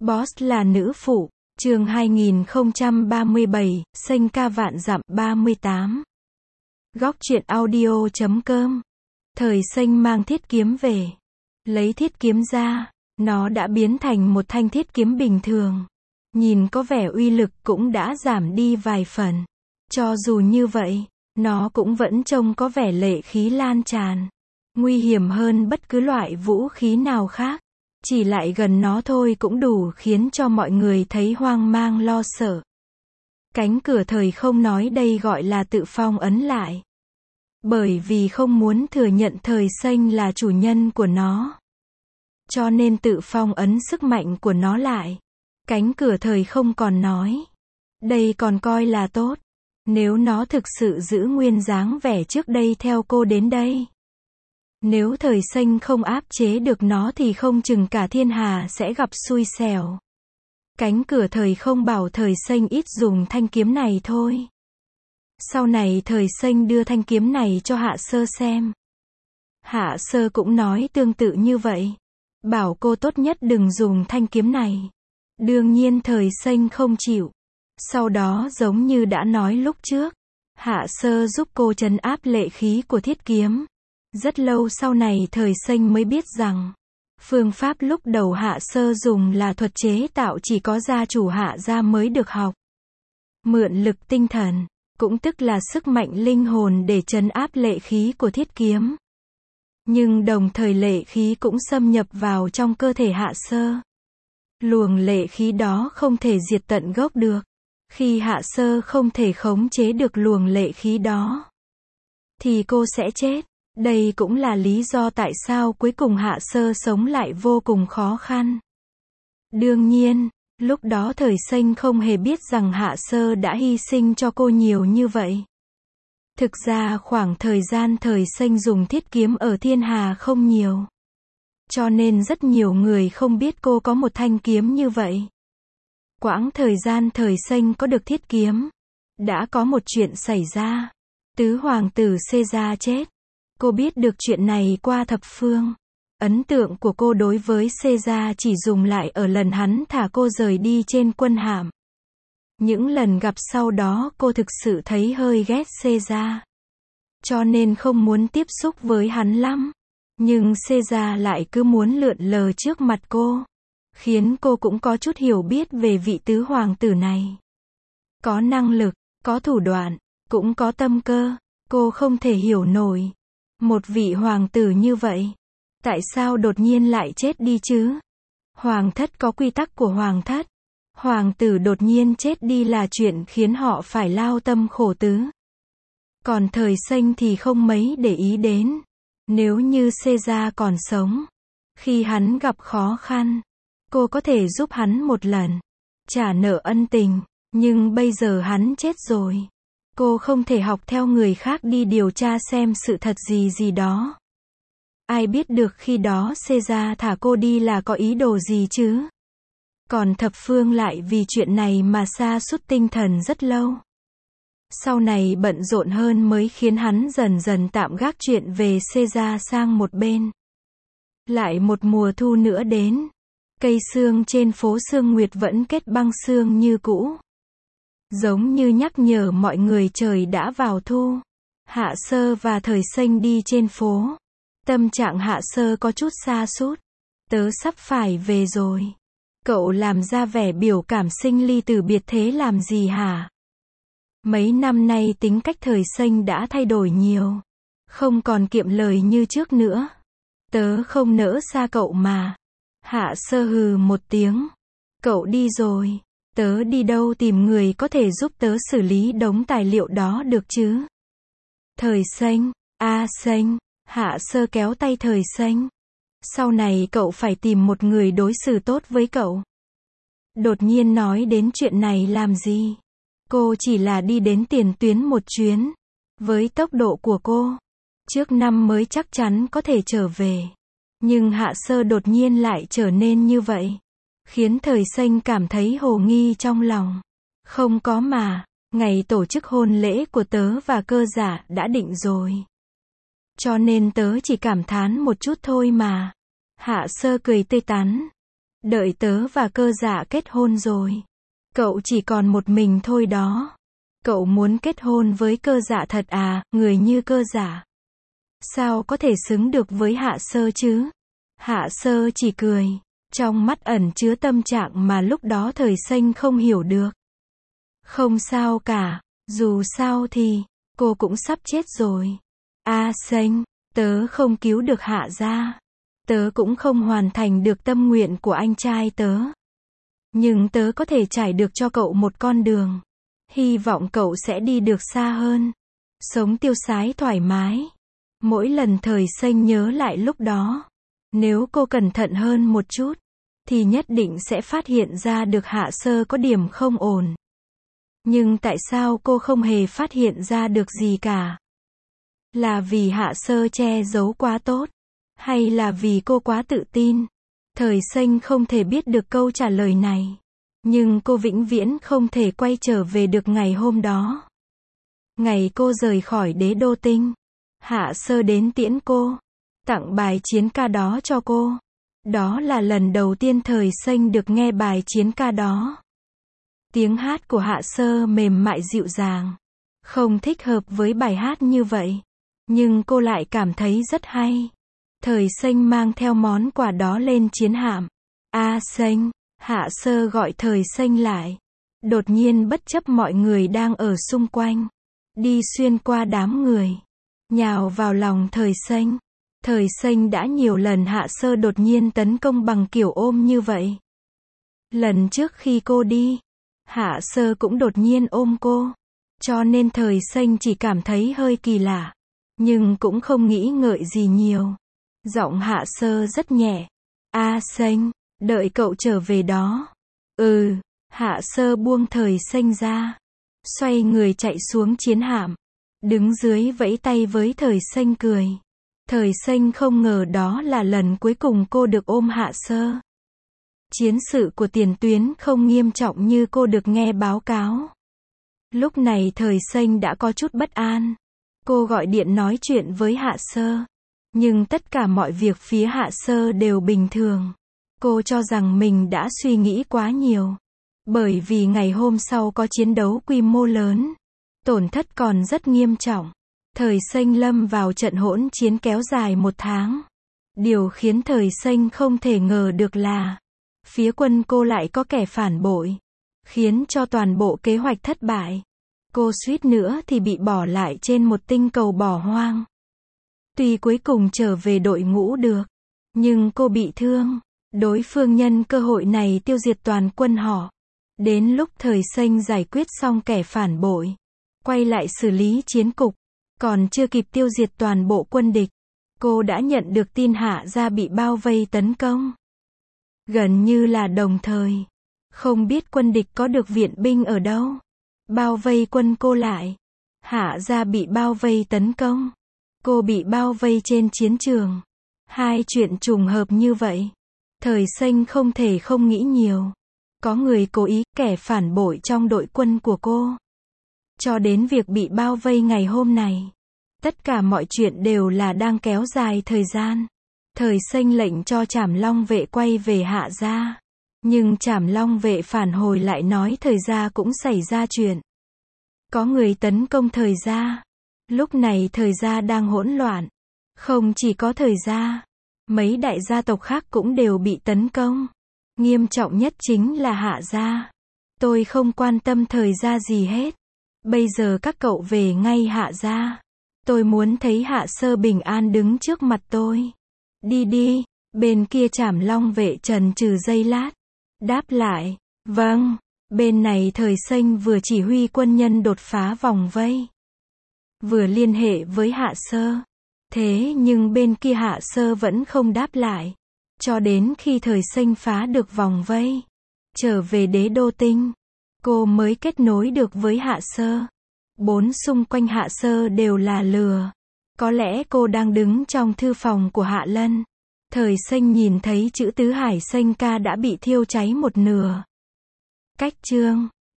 Boss là nữ phụ, chương 2037, xanh ca vạn dặm 38. Góc truyện audio.com. Thời xanh mang thiết kiếm về. Lấy thiết kiếm ra, nó đã biến thành một thanh thiết kiếm bình thường. Nhìn có vẻ uy lực cũng đã giảm đi vài phần. Cho dù như vậy, nó cũng vẫn trông có vẻ lệ khí lan tràn. Nguy hiểm hơn bất cứ loại vũ khí nào khác. Chỉ lại gần nó thôi cũng đủ khiến cho mọi người thấy hoang mang lo sợ. Cánh cửa thời không nói đây gọi là tự phong ấn lại. Bởi vì không muốn thừa nhận thời xanh là chủ nhân của nó. Cho nên tự phong ấn sức mạnh của nó lại. Cánh cửa thời không còn nói. Đây còn coi là tốt. Nếu nó thực sự giữ nguyên dáng vẻ trước đây theo cô đến đây. Nếu thời xanh không áp chế được nó thì không chừng cả thiên hà sẽ gặp xui xẻo. Cánh cửa thời không bảo thời xanh ít dùng thanh kiếm này thôi. Sau này thời xanh đưa thanh kiếm này cho Hạ Sơ xem. Hạ Sơ cũng nói tương tự như vậy. Bảo cô tốt nhất đừng dùng thanh kiếm này. Đương nhiên thời xanh không chịu. Sau đó giống như đã nói lúc trước, Hạ Sơ giúp cô trấn áp lệ khí của thiết kiếm. Rất lâu sau này thời xanh mới biết rằng, phương pháp lúc đầu Hạ Sơ dùng là thuật chế tạo chỉ có gia chủ Hạ gia mới được học. Mượn lực tinh thần, cũng tức là sức mạnh linh hồn để trấn áp lệ khí của thiết kiếm. Nhưng đồng thời lệ khí cũng xâm nhập vào trong cơ thể Hạ Sơ. Luồng lệ khí đó không thể diệt tận gốc được. Khi Hạ Sơ không thể khống chế được luồng lệ khí đó, thì cô sẽ chết. Đây cũng là lý do tại sao cuối cùng Hạ Sơ sống lại vô cùng khó khăn. Đương nhiên, lúc đó thời xanh không hề biết rằng Hạ Sơ đã hy sinh cho cô nhiều như vậy. Thực ra khoảng thời gian thời xanh dùng thiết kiếm ở thiên hà không nhiều. Cho nên rất nhiều người không biết cô có một thanh kiếm như vậy. Quãng thời gian thời xanh có được thiết kiếm, đã có một chuyện xảy ra. Tứ hoàng tử Caesar chết. Cô biết được chuyện này qua thập phương. Ấn tượng của cô đối với Caesar chỉ dùng lại ở lần hắn thả cô rời đi trên quân hạm. Những lần gặp sau đó cô thực sự thấy hơi ghét Caesar. Cho nên không muốn tiếp xúc với hắn lắm. Nhưng Caesar lại cứ muốn lượn lờ trước mặt cô. Khiến cô cũng có chút hiểu biết về vị tứ hoàng tử này. Có năng lực, có thủ đoạn, cũng có tâm cơ. Cô không thể hiểu nổi. Một vị hoàng tử như vậy, tại sao đột nhiên lại chết đi chứ? Hoàng thất có quy tắc của hoàng thất. Hoàng tử đột nhiên chết đi là chuyện khiến họ phải lao tâm khổ tứ. Còn thời xanh thì không mấy để ý đến. Nếu như Caesar còn sống, khi hắn gặp khó khăn, cô có thể giúp hắn một lần, trả nợ ân tình. Nhưng bây giờ hắn chết rồi. Cô không thể học theo người khác đi điều tra xem sự thật gì đó. Ai biết được khi đó Caesar thả cô đi là có ý đồ gì chứ? Còn thập phương lại vì chuyện này mà sa sút tinh thần rất lâu. Sau này bận rộn hơn mới khiến hắn dần dần tạm gác chuyện về Caesar sang một bên. Lại một mùa thu nữa đến. Cây sương trên phố Sương Nguyệt vẫn kết băng sương như cũ. Giống như nhắc nhở mọi người trời đã vào thu. Hạ Sơ và thời xanh đi trên phố. Tâm trạng Hạ Sơ có chút sa sút. Tớ sắp phải về rồi. Cậu làm ra vẻ biểu cảm sinh ly từ biệt thế làm gì hả? Mấy năm nay tính cách thời xanh đã thay đổi nhiều. Không còn kiệm lời như trước nữa. Tớ không nỡ xa cậu mà. Hạ Sơ hừ một tiếng. Cậu đi rồi. Tớ đi đâu tìm người có thể giúp tớ xử lý đống tài liệu đó được chứ? Thời xanh, xanh, Hạ Sơ kéo tay thời xanh. Sau này cậu phải tìm một người đối xử tốt với cậu. Đột nhiên nói đến chuyện này làm gì? Cô chỉ là đi đến tiền tuyến một chuyến. Với tốc độ của cô, trước năm mới chắc chắn có thể trở về. Nhưng Hạ Sơ đột nhiên lại trở nên như vậy. Khiến thời xanh cảm thấy hồ nghi trong lòng. Không có mà, ngày tổ chức hôn lễ của tớ và cơ giả đã định rồi. Cho nên tớ chỉ cảm thán một chút thôi mà. Hạ Sơ cười tươi tắn. Đợi tớ và Cơ Dạ kết hôn rồi. Cậu chỉ còn một mình thôi đó. Cậu muốn kết hôn với Cơ Dạ thật à, người như Cơ Dạ. Sao có thể xứng được với Hạ Sơ chứ? Hạ Sơ chỉ cười. Trong mắt ẩn chứa tâm trạng mà lúc đó Thời Xanh không hiểu được. Không sao cả. Dù sao thì, cô cũng sắp chết rồi. Xanh, tớ không cứu được Hạ gia. Tớ cũng không hoàn thành được tâm nguyện của anh trai tớ. Nhưng tớ có thể trải được cho cậu một con đường. Hy vọng cậu sẽ đi được xa hơn. Sống tiêu sái thoải mái. Mỗi lần Thời Xanh nhớ lại lúc đó. Nếu cô cẩn thận hơn một chút, thì nhất định sẽ phát hiện ra được Hạ Sơ có điểm không ổn. Nhưng tại sao cô không hề phát hiện ra được gì cả? Là vì Hạ Sơ che giấu quá tốt? Hay là vì cô quá tự tin? Thời Xanh không thể biết được câu trả lời này. Nhưng cô vĩnh viễn không thể quay trở về được ngày hôm đó. Ngày cô rời khỏi Đế Đô Tinh, Hạ Sơ đến tiễn cô, tặng bài chiến ca đó cho cô. Đó là lần đầu tiên Thời Xanh được nghe bài chiến ca đó. Tiếng hát của Hạ Sơ mềm mại dịu dàng, không thích hợp với bài hát như vậy. Nhưng cô lại cảm thấy rất hay. Thời Xanh mang theo món quà đó lên chiến hạm. Xanh, Hạ Sơ gọi Thời Xanh lại. Đột nhiên bất chấp mọi người đang ở xung quanh, đi xuyên qua đám người, nhào vào lòng Thời Xanh. Thời Xanh đã nhiều lần Hạ Sơ đột nhiên tấn công bằng kiểu ôm như vậy. Lần trước khi cô đi, Hạ Sơ cũng đột nhiên ôm cô. Cho nên Thời Xanh chỉ cảm thấy hơi kỳ lạ. Nhưng cũng không nghĩ ngợi gì nhiều. Giọng Hạ Sơ rất nhẹ. Xanh, đợi cậu trở về đó. Hạ Sơ buông Thời Xanh ra. Xoay người chạy xuống chiến hạm. Đứng dưới vẫy tay với Thời Xanh cười. Thời Xanh không ngờ đó là lần cuối cùng cô được ôm Hạ Sơ. Chiến sự của tiền tuyến không nghiêm trọng như cô được nghe báo cáo. Lúc này Thời Xanh đã có chút bất an. Cô gọi điện nói chuyện với Hạ Sơ. Nhưng tất cả mọi việc phía Hạ Sơ đều bình thường. Cô cho rằng mình đã suy nghĩ quá nhiều. Bởi vì ngày hôm sau có chiến đấu quy mô lớn. Tổn thất còn rất nghiêm trọng. Thời Xanh lâm vào trận hỗn chiến kéo dài 1 tháng. Điều khiến Thời Xanh không thể ngờ được là phía quân cô lại có kẻ phản bội. Khiến cho toàn bộ kế hoạch thất bại. Cô suýt nữa thì bị bỏ lại trên một tinh cầu bỏ hoang. Tuy cuối cùng trở về đội ngũ được, nhưng cô bị thương. Đối phương nhân cơ hội này tiêu diệt toàn quân họ. Đến lúc Thời Xanh giải quyết xong kẻ phản bội, quay lại xử lý chiến cục, còn chưa kịp tiêu diệt toàn bộ quân địch, cô đã nhận được tin Hạ gia bị bao vây tấn công. Gần như là đồng thời. Không biết quân địch có được viện binh ở đâu. Bao vây quân cô lại. Hạ gia bị bao vây tấn công. Cô bị bao vây trên chiến trường. Hai chuyện trùng hợp như vậy. Thời Xanh không thể không nghĩ nhiều. Có người cố ý, kẻ phản bội trong đội quân của cô. Cho đến việc bị bao vây ngày hôm này. Tất cả mọi chuyện đều là đang kéo dài thời gian. Thời Xanh lệnh cho Trảm Long vệ quay về Hạ gia. Nhưng Trảm Long vệ phản hồi lại nói Thời gia cũng xảy ra chuyện. Có người tấn công Thời gia. Lúc này Thời gia đang hỗn loạn. Không chỉ có Thời gia, mấy đại gia tộc khác cũng đều bị tấn công. Nghiêm trọng nhất chính là Hạ gia. Tôi không quan tâm Thời gia gì hết. Bây giờ các cậu về ngay Hạ gia. Tôi muốn thấy Hạ Sơ bình an đứng trước mặt tôi. Đi đi. Bên kia Trảm Long vệ chần chừ giây lát. Đáp lại. Vâng. Bên này Thời Xanh vừa chỉ huy quân nhân đột phá vòng vây, vừa liên hệ với Hạ Sơ. Thế nhưng bên kia Hạ Sơ vẫn không đáp lại. Cho đến khi Thời Xanh phá được vòng vây, trở về Đế Đô Tinh, cô mới kết nối được với Hạ Sơ. Bốn xung quanh Hạ Sơ đều là lửa. Có lẽ cô đang đứng trong thư phòng của Hạ Lân. Thời Xanh nhìn thấy chữ Tứ Hải Xanh ca đã bị thiêu cháy một nửa. Cách chương